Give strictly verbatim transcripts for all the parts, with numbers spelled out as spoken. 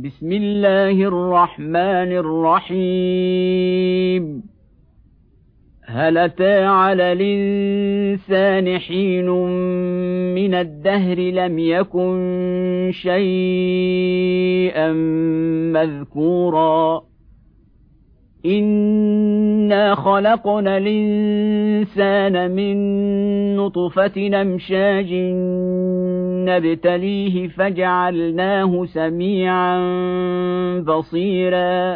بسم الله الرحمن الرحيم هل أتى على الإنسان حين من الدهر لم يكن شيئا مذكورا إنا خلقنا الإنسان من نطفة أمشاج نبتليه فجعلناه سميعا بصيرا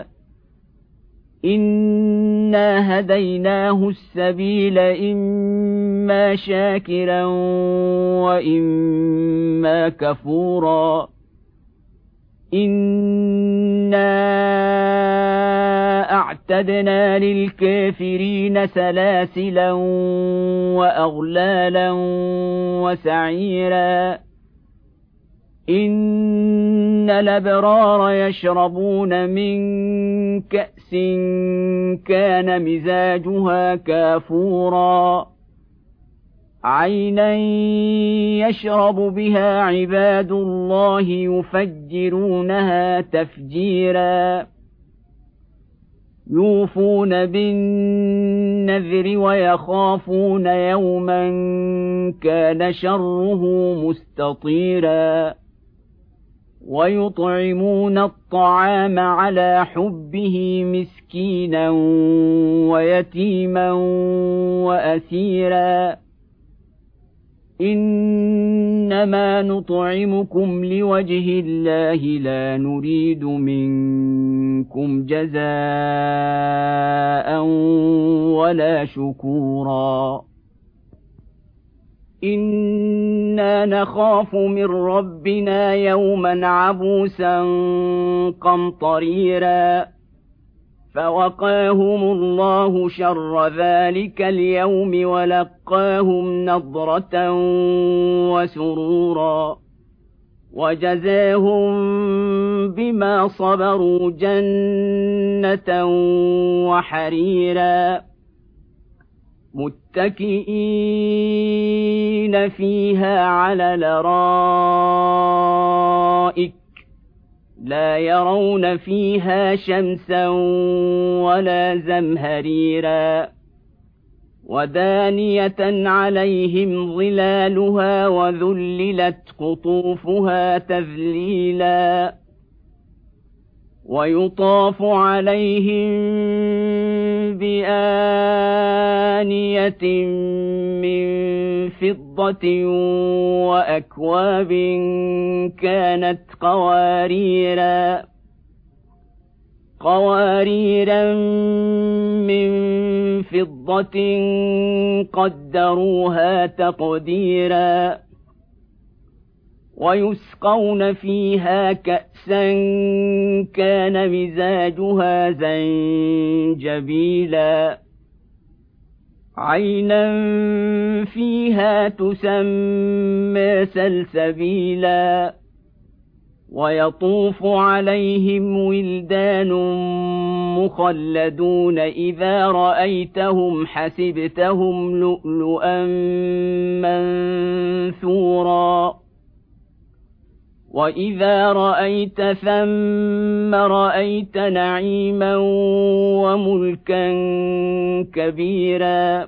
إنا هديناه السبيل إما شاكرا وإما كفورا إنا أعتدنا للكافرين سلاسلا وأغلالا وسعيرا إن الأبرار يشربون من كأس كان مزاجها كافورا عينا يشرب بها عباد الله يفجرونها تفجيرا يوفون بالنذر ويخافون يوما كان شره مستطيرا ويطعمون الطعام على حبه مسكينا ويتيما وأسيرا إنما نطعمكم لوجه الله لا نريد منكم جزاء ولا شكورا إنا نخاف من ربنا يوما عبوسا قمطريرا فوقاهم الله شر ذلك اليوم ولقاهم نضرة وسرورا وجزاهم بما صبروا جنة وحريرا متكئين فيها على الأرائك لا يرون فيها شمسا ولا زمهريرا ودانية عليهم ظلالها وذللت قطوفها تذليلا ويطاف عليهم بآنية من فضة وأكواب كانت قواريرا قواريرا من فضة قدروها تقديرا ويسقون فيها كأسا كان مزاجها زنجبيلا عينا فيها تسمى سلسبيلا ويطوف عليهم ولدان مخلدون إذا رأيتهم حسبتهم لؤلؤا منثورا وإذا رأيت ثم رأيت نعيما وملكا كبيرا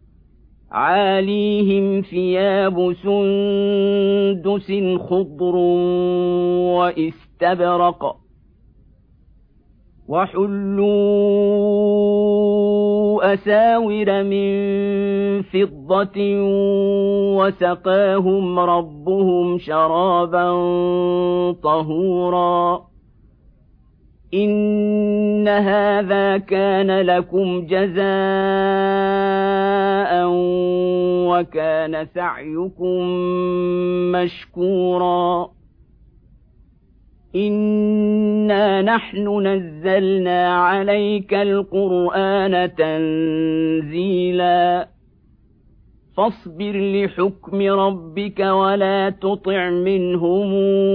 عاليهم ثياب سندس خضر واستبرق وحلوا أساور من فضة وسقاهم ربهم شرابا طهورا إن هذا كان لكم جزاء وكان سعيكم مشكورا إنا نحن نزلنا عليك القرآن تنزيلا فاصبر لحكم ربك ولا تطع منهم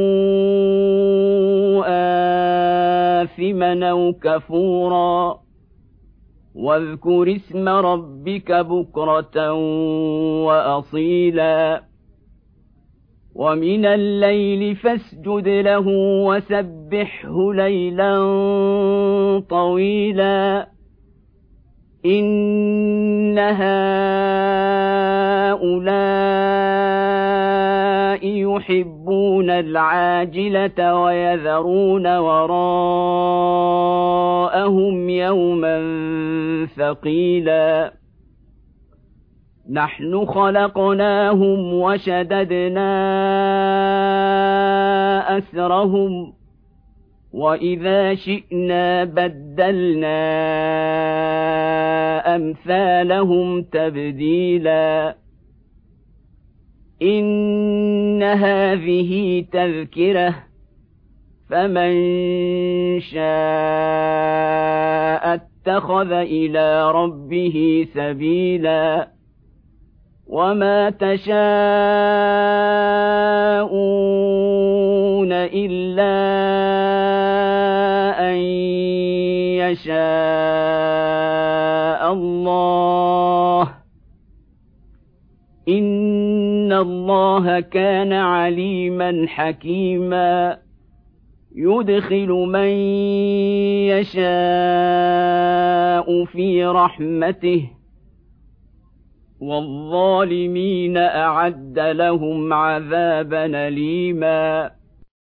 آثما أو كفورا واذكر اسم ربك بكرة وأصيلا ومن الليل فاسجد له وسبحه ليلا طويلا إن هؤلاء يحبون العاجلة ويذرون وراءهم يوما ثقيلا نحن خلقناهم وشددنا أسرهم وإذا شئنا بدلنا أمثالهم تبديلا إن هذه تذكرة فمن شاء اتخذ إلى ربه سبيلا وما تشاءون إلا أن يشاء الله إن الله كان عليما حكيما يدخل من يشاء في رحمته والظالمين أعد لهم عذابا أليما